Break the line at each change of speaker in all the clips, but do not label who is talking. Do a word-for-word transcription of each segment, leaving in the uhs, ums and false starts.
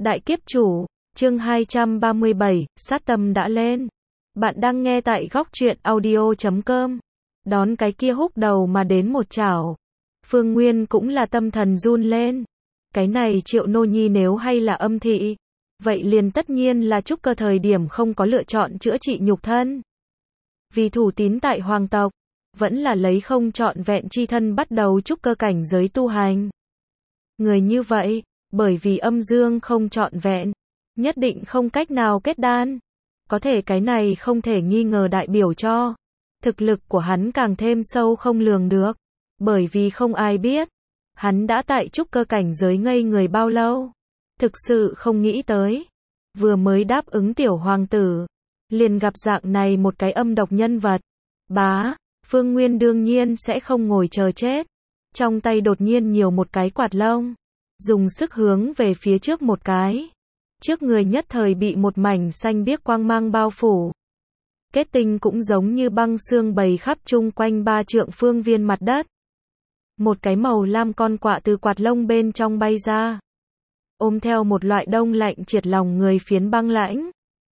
Đại kiếp chủ, chương hai trăm ba mươi bảy, sát tâm đã lên. Bạn đang nghe tại góc truyện audio chấm com. Đón cái kia húc đầu mà đến một chảo. Phương Nguyên cũng là tâm thần run lên. Cái này Triệu Nô Nhi nếu hay là âm thị, vậy liền tất nhiên là trúc cơ thời điểm không có lựa chọn chữa trị nhục thân. Vì thủ tín tại hoàng tộc, vẫn là lấy không trọn vẹn chi thân bắt đầu trúc cơ cảnh giới tu hành. Người như vậy, bởi vì âm dương không trọn vẹn, nhất định không cách nào kết đan. Có thể cái này không thể nghi ngờ đại biểu cho thực lực của hắn càng thêm sâu không lường được. Bởi vì không ai biết hắn đã tại trúc cơ cảnh giới ngây người bao lâu. Thực sự không nghĩ tới, vừa mới đáp ứng tiểu hoàng tử, liền gặp dạng này một cái âm độc nhân vật. Bá, Phương Nguyên đương nhiên sẽ không ngồi chờ chết. Trong tay đột nhiên nhiều một cái quạt lông, dùng sức hướng về phía trước một cái. Trước người nhất thời bị một mảnh xanh biếc quang mang bao phủ. Kết tinh cũng giống như băng xương bầy khắp chung quanh ba trượng phương viên mặt đất. Một cái màu lam con quạ từ quạt lông bên trong bay ra, ôm theo một loại đông lạnh triệt lòng người phiến băng lãnh.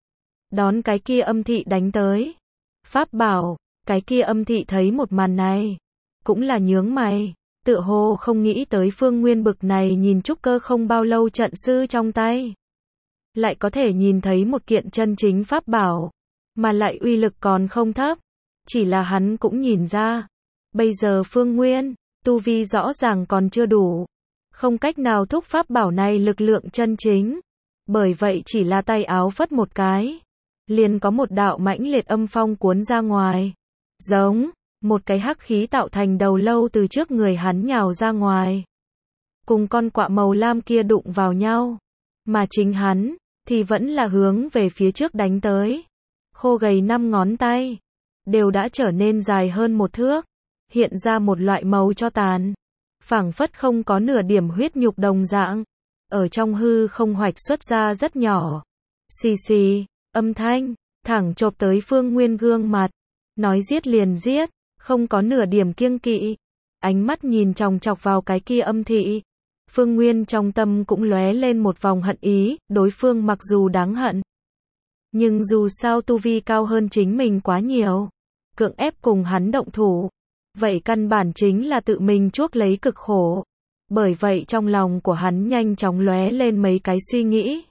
Đón cái kia âm thị đánh tới. Pháp bảo, cái kia âm thị thấy một màn này, cũng là nhướng mày, tựa hồ không nghĩ tới Phương Nguyên bực này nhìn trúc cơ không bao lâu trận sư trong tay, lại có thể nhìn thấy một kiện chân chính pháp bảo, mà lại uy lực còn không thấp. Chỉ là hắn cũng nhìn ra, bây giờ Phương Nguyên, tu vi rõ ràng còn chưa đủ, không cách nào thúc pháp bảo này lực lượng chân chính. Bởi vậy chỉ là tay áo phất một cái, liền có một đạo mãnh liệt âm phong cuốn ra ngoài. Giống, một cái hắc khí tạo thành đầu lâu từ trước người hắn nhào ra ngoài, cùng con quạ màu lam kia đụng vào nhau. Mà chính hắn, thì vẫn là hướng về phía trước đánh tới. Khô gầy năm ngón tay, đều đã trở nên dài hơn một thước, hiện ra một loại màu cho tàn, phảng phất không có nửa điểm huyết nhục đồng dạng. Ở trong hư không hoạch xuất ra rất nhỏ. Xì xì, âm thanh, thẳng chộp tới Phương Nguyên gương mặt. Nói giết liền giết, không có nửa điểm kiêng kỵ. Ánh mắt nhìn chòng chọc vào cái kia âm thị. Phương Nguyên trong tâm cũng lóe lên một vòng hận ý, đối phương mặc dù đáng hận, nhưng dù sao tu vi cao hơn chính mình quá nhiều. Cưỡng ép cùng hắn động thủ, vậy căn bản chính là tự mình chuốc lấy cực khổ. Bởi vậy trong lòng của hắn nhanh chóng lóe lên mấy cái suy nghĩ.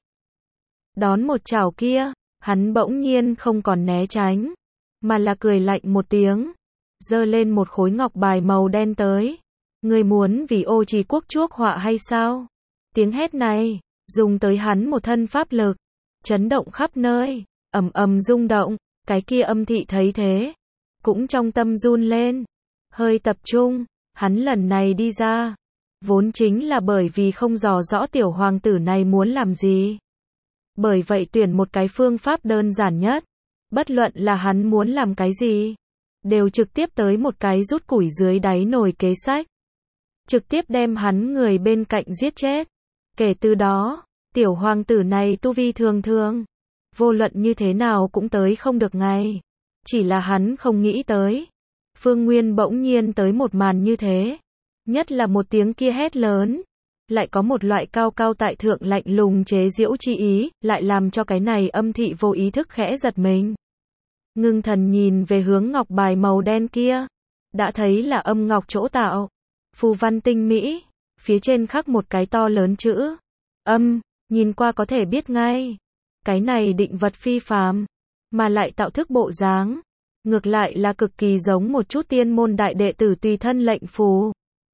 Đón một chảo kia, hắn bỗng nhiên không còn né tránh, mà là cười lạnh một tiếng, giơ lên một khối ngọc bài màu đen tới. Ngươi muốn vì Ô Trì quốc chuốc họa hay sao? Tiếng hét này, dùng tới hắn một thân pháp lực, chấn động khắp nơi, ầm ầm rung động. Cái kia âm thị thấy thế, cũng trong tâm run lên, hơi tập trung. Hắn lần này đi ra, vốn chính là bởi vì không dò rõ tiểu hoàng tử này muốn làm gì. Bởi vậy tuyển một cái phương pháp đơn giản nhất. Bất luận là hắn muốn làm cái gì, đều trực tiếp tới một cái rút củi dưới đáy nồi kế sách. Trực tiếp đem hắn người bên cạnh giết chết. Kể từ đó, tiểu hoàng tử này tu vi thường thường, vô luận như thế nào cũng tới không được ngày. Chỉ là hắn không nghĩ tới, Phương Nguyên bỗng nhiên tới một màn như thế. Nhất là một tiếng kia hét lớn, lại có một loại cao cao tại thượng lạnh lùng chế giễu chi ý, lại làm cho cái này âm thị vô ý thức khẽ giật mình. Ngưng thần nhìn về hướng ngọc bài màu đen kia, đã thấy là âm ngọc chỗ tạo, phù văn tinh mỹ, phía trên khắc một cái to lớn chữ âm, nhìn qua có thể biết ngay, cái này định vật phi phàm, mà lại tạo thức bộ dáng, ngược lại là cực kỳ giống một chút tiên môn đại đệ tử tùy thân lệnh phù.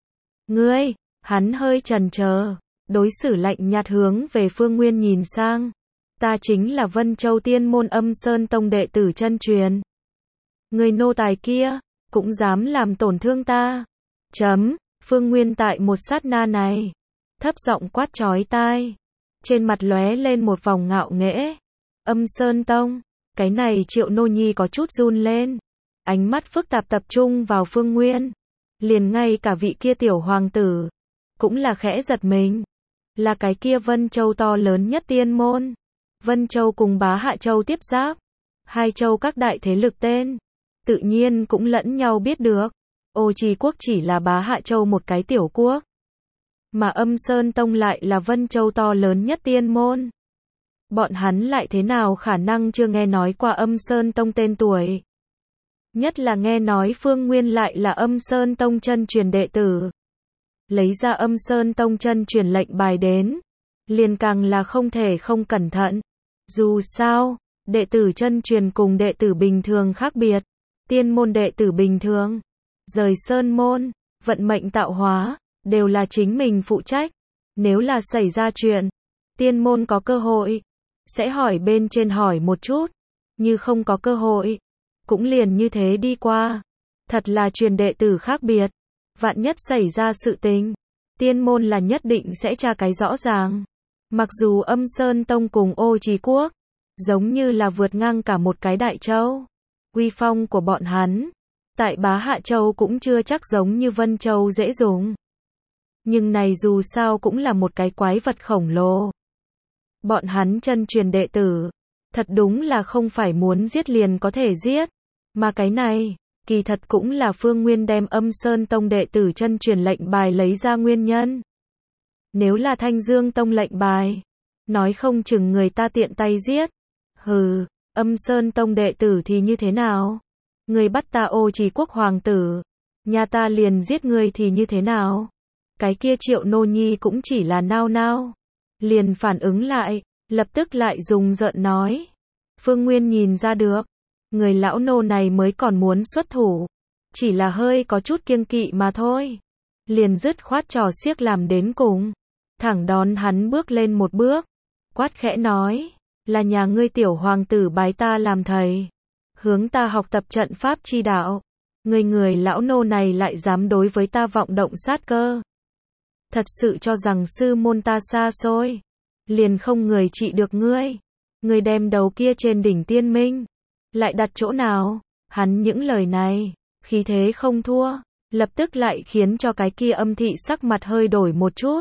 Ngươi, hắn hơi chần chờ, đối xử lạnh nhạt hướng về Phương Nguyên nhìn sang. Ta chính là Vân Châu Tiên môn Âm Sơn Tông đệ tử chân truyền. Người nô tài kia, cũng dám làm tổn thương ta. Chấm, Phương Nguyên tại một sát na này, thấp giọng quát chói tai. Trên mặt lóe lên một vòng ngạo nghễ. Âm Sơn Tông, cái này Triệu Nô Nhi có chút run lên. Ánh mắt phức tạp tập trung vào Phương Nguyên. Liền ngay cả vị kia tiểu hoàng tử, cũng là khẽ giật mình. Là cái kia Vân Châu to lớn nhất tiên môn. Vân Châu cùng Bá Hạ Châu tiếp giáp. Hai châu các đại thế lực tên, tự nhiên cũng lẫn nhau biết được. Ô Trì quốc chỉ là Bá Hạ Châu một cái tiểu quốc. mà Âm Sơn Tông lại là Vân Châu to lớn nhất tiên môn. Bọn hắn lại thế nào khả năng chưa nghe nói qua Âm Sơn Tông tên tuổi. Nhất là nghe nói Phương Nguyên lại là Âm Sơn Tông chân truyền đệ tử. Lấy ra Âm Sơn Tông chân truyền lệnh bài đến, liền càng là không thể không cẩn thận. Dù sao, đệ tử chân truyền cùng đệ tử bình thường khác biệt. Tiên môn đệ tử bình thường, rời sơn môn, vận mệnh tạo hóa, đều là chính mình phụ trách. Nếu là xảy ra chuyện, tiên môn có cơ hội, sẽ hỏi bên trên hỏi một chút. Như không có cơ hội, cũng liền như thế đi qua. Thật là truyền đệ tử khác biệt. Vạn nhất xảy ra sự tình, tiên môn là nhất định sẽ tra cái rõ ràng. Mặc dù Âm Sơn Tông cùng Ô Trì Quốc, giống như là vượt ngang cả một cái đại châu. Uy phong của bọn hắn, tại Bá Hạ Châu cũng chưa chắc giống như Vân Châu dễ dùng. Nhưng này dù sao cũng là một cái quái vật khổng lồ. Bọn hắn chân truyền đệ tử, thật đúng là không phải muốn giết liền có thể giết. Mà cái này, kỳ thật cũng là Phương Nguyên đem Âm Sơn Tông đệ tử chân truyền lệnh bài lấy ra nguyên nhân. Nếu là Thanh Dương Tông lệnh bài, nói không chừng người ta tiện tay giết. Hừ, Âm Sơn Tông đệ tử thì như thế nào? Người bắt ta Ô Trì Quốc hoàng tử, nhà ta liền giết người thì như thế nào? Cái kia Triệu Nô Nhi cũng chỉ là nao nao, liền phản ứng lại, lập tức lại dùng giận nói. Phương Nguyên nhìn ra được, người lão nô này mới còn muốn xuất thủ, chỉ là hơi có chút kiêng kỵ mà thôi. Liền dứt khoát trò xiếc làm đến cùng, thẳng đón hắn bước lên một bước, quát khẽ nói, là nhà ngươi tiểu hoàng tử bái ta làm thầy, hướng ta học tập trận pháp chi đạo. Người người lão nô này lại dám đối với ta vọng động sát cơ. Thật sự cho rằng sư môn ta xa xôi, liền không người trị được ngươi. Ngươi đem đầu kia trên đỉnh tiên minh, lại đặt chỗ nào? Hắn những lời này, khí thế không thua, lập tức lại khiến cho cái kia Âm thị sắc mặt hơi đổi một chút.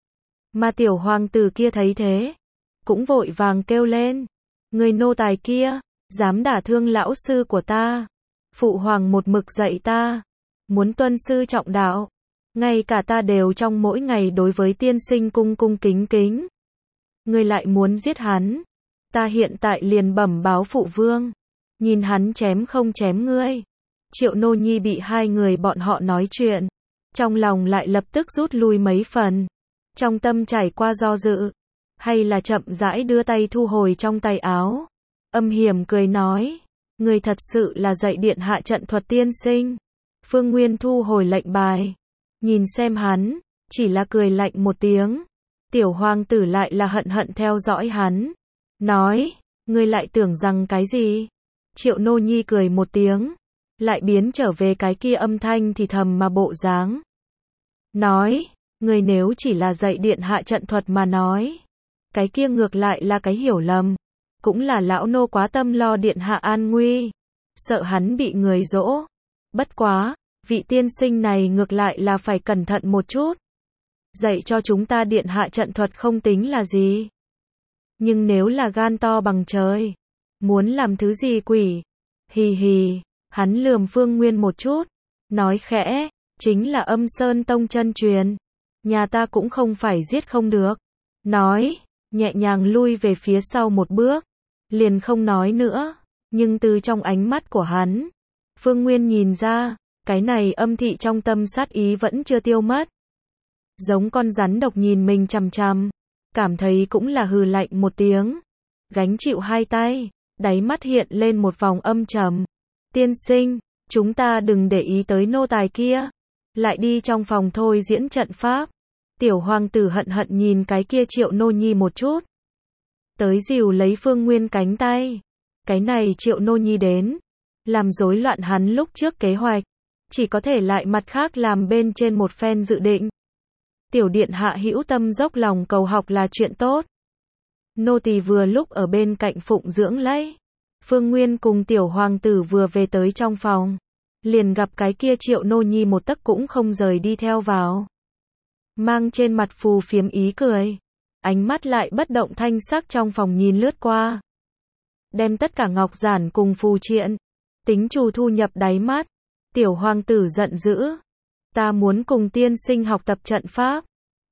Mà tiểu hoàng tử kia thấy thế, cũng vội vàng kêu lên, người nô tài kia, dám đả thương lão sư của ta. Phụ hoàng một mực dạy ta, muốn tuân sư trọng đạo, ngay cả ta đều trong mỗi ngày đối với tiên sinh cung cung kính kính. Ngươi lại muốn giết hắn, ta hiện tại liền bẩm báo phụ vương, nhìn hắn chém không chém ngươi. Triệu Nô Nhi bị hai người bọn họ nói chuyện, trong lòng lại lập tức rút lui mấy phần, trong tâm trải qua do dự, hay là chậm rãi đưa tay thu hồi trong tay áo, âm hiểm cười nói, người thật sự là dạy điện hạ trận thuật tiên sinh. Phương Nguyên thu hồi lệnh bài, nhìn xem hắn, chỉ là cười lạnh một tiếng. Tiểu hoàng tử lại là hận hận theo dõi hắn, nói, ngươi lại tưởng rằng cái gì? Triệu Nô Nhi cười một tiếng, lại biến trở về cái kia âm thanh thì thầm mà bộ dáng. Nói, ngươi nếu chỉ là dạy điện hạ trận thuật mà nói, cái kia ngược lại là cái hiểu lầm, cũng là lão nô quá tâm lo điện hạ an nguy, sợ hắn bị người dỗ. Bất quá, vị tiên sinh này ngược lại là phải cẩn thận một chút. Dạy cho chúng ta điện hạ trận thuật không tính là gì. Nhưng nếu là gan to bằng trời, muốn làm thứ gì quỷ, hì hì, hắn lườm Phương Nguyên một chút, nói khẽ, chính là Âm Sơn Tông chân truyền, nhà ta cũng không phải giết không được. Nói, nhẹ nhàng lui về phía sau một bước, liền không nói nữa, nhưng từ trong ánh mắt của hắn, Phương Nguyên nhìn ra, cái này Âm thị trong tâm sát ý vẫn chưa tiêu mất. Giống con rắn độc nhìn mình chằm chằm, cảm thấy cũng là hừ lạnh một tiếng, gánh chịu hai tay, đáy mắt hiện lên một vòng âm trầm. Tiên sinh, chúng ta đừng để ý tới nô tài kia, lại đi trong phòng thôi diễn trận pháp. Tiểu hoàng tử hận hận nhìn cái kia Triệu Nô Nhi một chút, tới dìu lấy Phương Nguyên cánh tay. Cái này Triệu Nô Nhi đến, làm rối loạn hắn lúc trước kế hoạch, chỉ có thể lại mặt khác làm bên trên một phen dự định. Tiểu điện hạ hữu tâm dốc lòng cầu học là chuyện tốt. Nô tỳ vừa lúc ở bên cạnh phụng dưỡng lấy. Phương Nguyên cùng tiểu hoàng tử vừa về tới trong phòng, liền gặp cái kia Triệu Nô Nhi một tấc cũng không rời đi theo vào. Mang trên mặt phù phiếm ý cười, ánh mắt lại bất động thanh sắc trong phòng nhìn lướt qua. Đem tất cả ngọc giản cùng phù triện, tính trù thu nhập đáy mắt. Tiểu hoàng tử giận dữ, ta muốn cùng tiên sinh học tập trận pháp,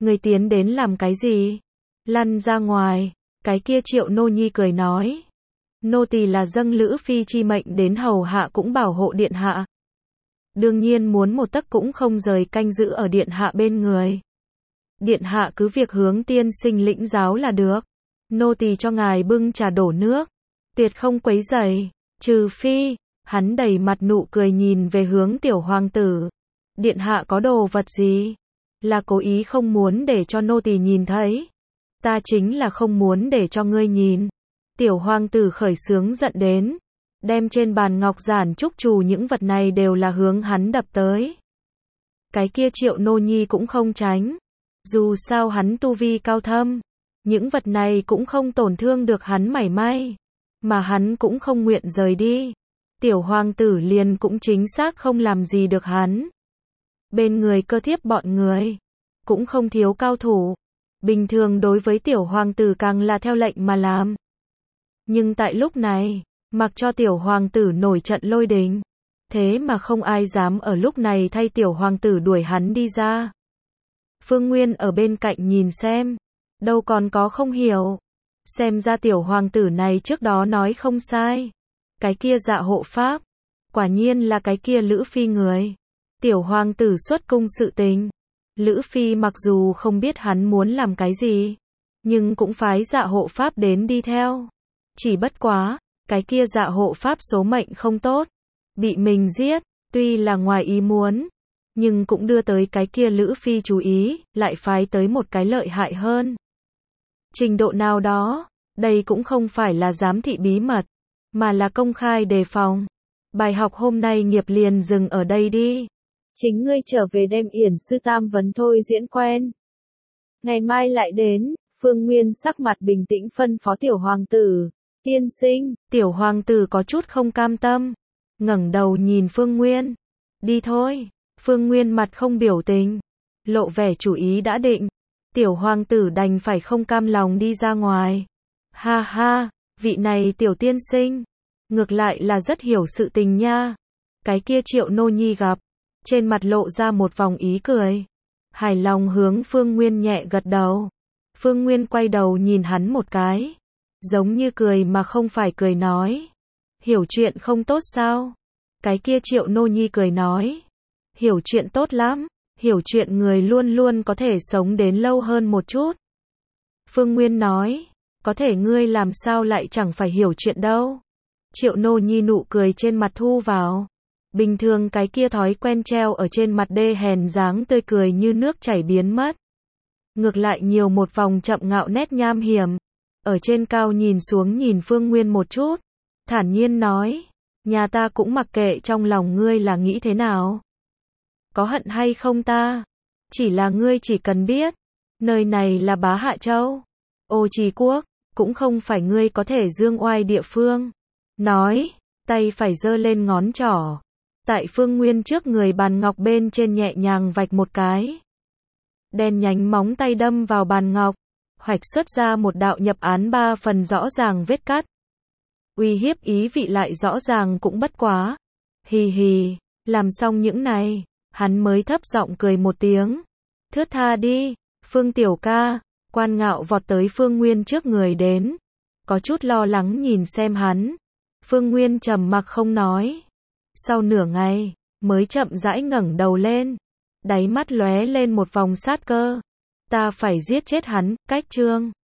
Người tiến đến làm cái gì? Lăn ra ngoài. Cái kia Triệu Nô Nhi cười nói. Nô tỳ là dâng Lữ Phi chi mệnh đến hầu hạ cũng bảo hộ điện hạ. Đương nhiên muốn một tấc cũng không rời canh giữ ở điện hạ bên người. Điện hạ cứ việc hướng tiên sinh lĩnh giáo là được. Nô tỳ cho ngài bưng trà đổ nước. Tuyệt không quấy rầy. Trừ phi, hắn đầy mặt nụ cười nhìn về hướng tiểu hoàng tử. Điện hạ có đồ vật gì? Là cố ý không muốn để cho nô tỳ nhìn thấy. Ta chính là không muốn để cho ngươi nhìn. Tiểu hoàng tử khởi sướng giận đến. Đem trên bàn ngọc giản trúc trù những vật này đều là hướng hắn đập tới. Cái kia Triệu Nô Nhi cũng không tránh. Dù sao hắn tu vi cao thâm. Những vật này cũng không tổn thương được hắn mảy may. Mà hắn cũng không nguyện rời đi. Tiểu hoàng tử liền cũng chính xác không làm gì được hắn. Bên người cơ thiếp bọn người. Cũng không thiếu cao thủ. Bình thường đối với tiểu hoàng tử càng là theo lệnh mà làm. Nhưng tại lúc này, mặc cho tiểu hoàng tử nổi trận lôi đình. Thế mà không ai dám ở lúc này thay tiểu hoàng tử đuổi hắn đi ra. Phương Nguyên ở bên cạnh nhìn xem. Đâu còn có không hiểu. Xem ra tiểu hoàng tử này trước đó nói không sai. Cái kia dạ hộ pháp. Quả nhiên là cái kia Lữ Phi người. Tiểu hoàng tử xuất cung sự tình. Lữ Phi mặc dù không biết hắn muốn làm cái gì. Nhưng cũng phái dạ hộ pháp đến đi theo. Chỉ bất quá, cái kia dạ hộ pháp số mệnh không tốt. Bị mình giết, tuy là ngoài ý muốn. Nhưng cũng đưa tới cái kia Lữ Phi chú ý, lại phái tới một cái lợi hại hơn. Trình độ nào đó, đây cũng không phải là giám thị bí mật, mà là công khai đề phòng. Bài học hôm nay nghiệp liền dừng ở đây đi. Chính ngươi trở về đem yển sư tam vấn thôi diễn quen. Ngày mai lại đến, Phương Nguyên sắc mặt bình tĩnh phân phó tiểu hoàng tử. Tiên sinh, tiểu hoàng tử có chút không cam tâm. Ngẩng đầu nhìn Phương Nguyên. Đi thôi. Phương Nguyên mặt không biểu tình. Lộ vẻ chủ ý đã định. Tiểu hoàng tử đành phải không cam lòng đi ra ngoài. Ha ha, vị này tiểu tiên sinh. Ngược lại là rất hiểu sự tình nha. Cái kia Triệu Nô Nhi gặp. Trên mặt lộ ra một vòng ý cười. Hài lòng hướng Phương Nguyên nhẹ gật đầu. Phương Nguyên quay đầu nhìn hắn một cái. Giống như cười mà không phải cười nói. Hiểu chuyện không tốt sao? Cái kia Triệu Nô Nhi cười nói. Hiểu chuyện tốt lắm. Hiểu chuyện người luôn luôn có thể sống đến lâu hơn một chút. Phương Nguyên nói. Có thể ngươi làm sao lại chẳng phải hiểu chuyện đâu. Triệu Nô Nhi nụ cười trên mặt thu vào. Bình thường cái kia thói quen treo ở trên mặt đê hèn dáng tươi cười như nước chảy biến mất. Ngược lại nhiều một vòng chậm ngạo nét nham hiểm. Ở trên cao nhìn xuống nhìn Phương Nguyên một chút. Thản nhiên nói. Nhà ta cũng mặc kệ trong lòng ngươi là nghĩ thế nào. Có hận hay không ta. Chỉ là ngươi chỉ cần biết. Nơi này là Bá Hạ Châu. Ô Trì Quốc. Cũng không phải ngươi có thể dương oai địa phương. Nói. Tay phải giơ lên ngón trỏ. Tại Phương Nguyên trước người bàn ngọc bên trên nhẹ nhàng vạch một cái. Đen nhánh móng tay đâm vào bàn ngọc. Hoạch xuất ra một đạo nhập án ba phần rõ ràng vết cắt. Uy hiếp ý vị lại rõ ràng cũng bất quá. Hì hì, làm xong những này, hắn mới thấp giọng cười một tiếng. Thướt tha đi, Phương tiểu ca. Quan Ngạo vọt tới Phương Nguyên trước người đến. Có chút lo lắng nhìn xem hắn. Phương Nguyên trầm mặc không nói. Sau nửa ngày, mới chậm rãi ngẩng đầu lên. Đáy mắt lóe lên một vòng sát cơ. Ta phải giết chết hắn, cách chương.